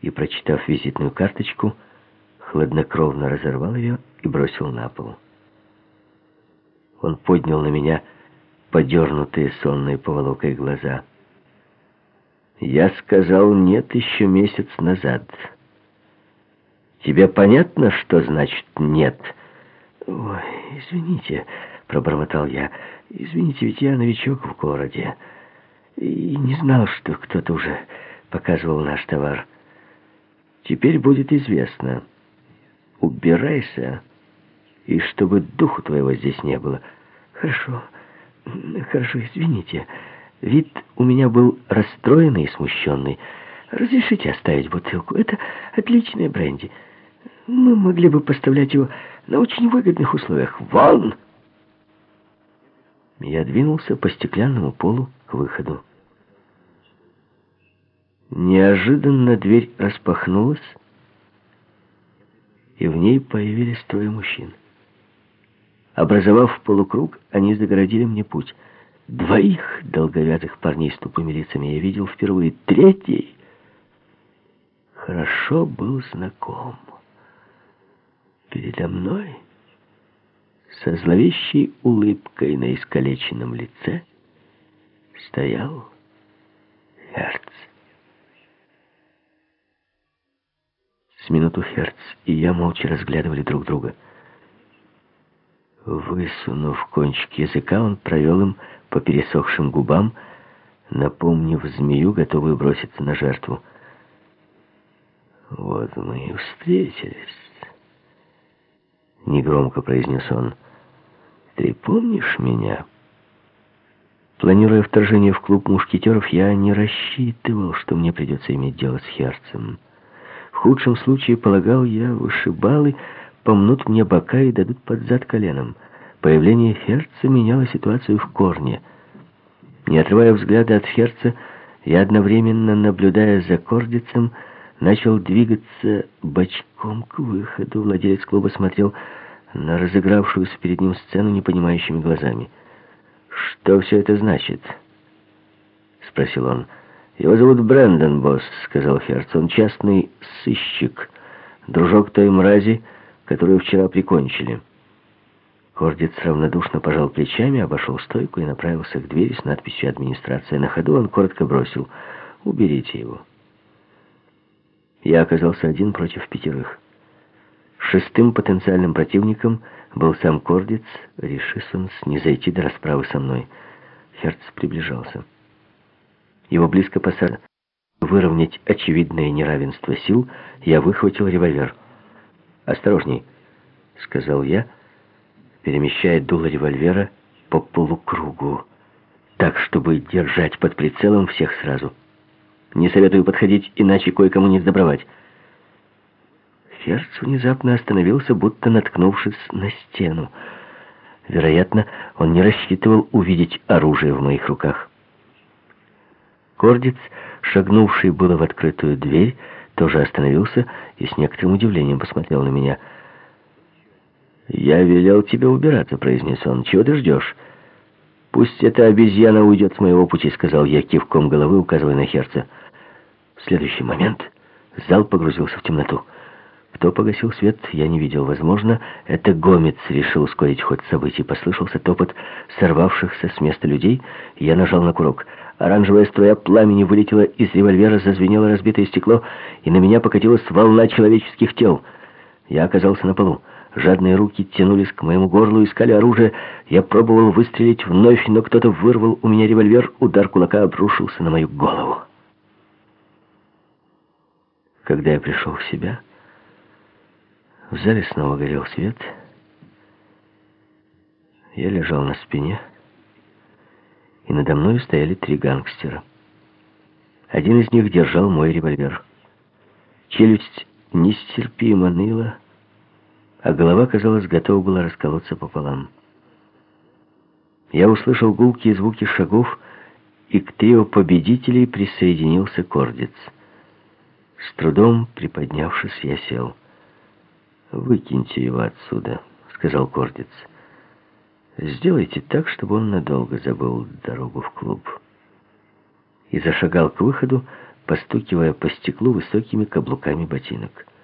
и, прочитав визитную карточку, хладнокровно разорвал ее и бросил на пол. Он поднял на меня подернутые сонной поволокой глаза. «Я сказал нет еще месяц назад. Тебе понятно, что значит нет?» «Ой, извините», — пробормотал я. «Извините, ведь я новичок в городе и не знал, что кто-то уже показывал наш товар. Теперь будет известно. Убирайся, и чтобы духу твоего здесь не было». «Хорошо, хорошо, извините. Вид у меня был расстроенный и смущенный. Разрешите оставить бутылку? Это отличное бренди. Мы могли бы поставлять его на очень выгодных условиях. Вон!» Я двинулся по стеклянному полу к выходу. Неожиданно дверь распахнулась, и в ней появились трое мужчин. Образовав полукруг, они загородили мне путь. Двоих долговязых парней с тупыми лицами я видел впервые. Третий хорошо был знаком. Передо мной, со зловещей улыбкой на искалеченном лице, стоял Херц. С минуту Херц и я молча разглядывали друг друга. Высунув кончик языка, он провел им по пересохшим губам, напомнив змею, готовую броситься на жертву. «Вот мы и встретились», — негромко произнес он. «Ты помнишь меня?» Планируя вторжение в клуб мушкетеров, я не рассчитывал, что мне придется иметь дело с Херцем. В худшем случае, полагал я, вышибалы помнут мне бока и дадут под зад коленом. Появление Херца меняло ситуацию в корне. Не отрывая взгляда от Херца, я одновременно, наблюдая за Кордицем, начал двигаться бочком к выходу. Владелец клуба смотрел на разыгравшуюся перед ним сцену непонимающими глазами. «Что все это значит?» — спросил он. «Его зовут Брэндон, босс», — сказал Херц. «Он частный сыщик, дружок той мрази, которую вчера прикончили». Кордец равнодушно пожал плечами, обошел стойку и направился к двери с надписью «Администрация». На ходу он коротко бросил: «Уберите его». Я оказался один против 5. Шестым потенциальным противником был сам Кордец, решив он снизойти до расправы со мной. Херц приближался. Его близко посадили. Выровнять очевидное неравенство сил, я выхватил револьвер. «Осторожней», — сказал я, перемещая дуло револьвера по полукругу, так, чтобы держать под прицелом всех сразу. «Не советую подходить, иначе кое-кому не сдобровать». Херц внезапно остановился, будто наткнувшись на стену. Вероятно, он не рассчитывал увидеть оружие в моих руках. Кордец, шагнувший было в открытую дверь, тоже остановился и с некоторым удивлением посмотрел на меня. «Я велел тебе убираться», — произнес он. «Чего ты ждешь?» «Пусть эта обезьяна уйдет с моего пути», — сказал я кивком головы, указывая на Херца. В следующий момент зал погрузился в темноту. Кто погасил свет, я не видел. Возможно, это Гомец решил ускорить ход событий. Послышался топот сорвавшихся с места людей, и я нажал на курок. Оранжевая струя пламени вылетела из револьвера, зазвенело разбитое стекло, и на меня покатилась волна человеческих тел. Я оказался на полу. Жадные руки тянулись к моему горлу, искали оружие. Я пробовал выстрелить вновь, но кто-то вырвал у меня револьвер. Удар кулака обрушился на мою голову. Когда я пришел в себя, в зале снова горел свет. Я лежал на спине, и надо мной стояли 3 гангстера. Один из них держал мой револьвер. Челюсть нестерпимо ныла, а голова, казалось, готова была расколоться пополам. Я услышал гулкие звуки шагов, и к трио победителей присоединился Кордец. С трудом приподнявшись, я сел. «Выкиньте его отсюда», — сказал Кордец. «Сделайте так, чтобы он надолго забыл дорогу в клуб». И зашагал к выходу, постукивая по стеклу высокими каблуками ботинок.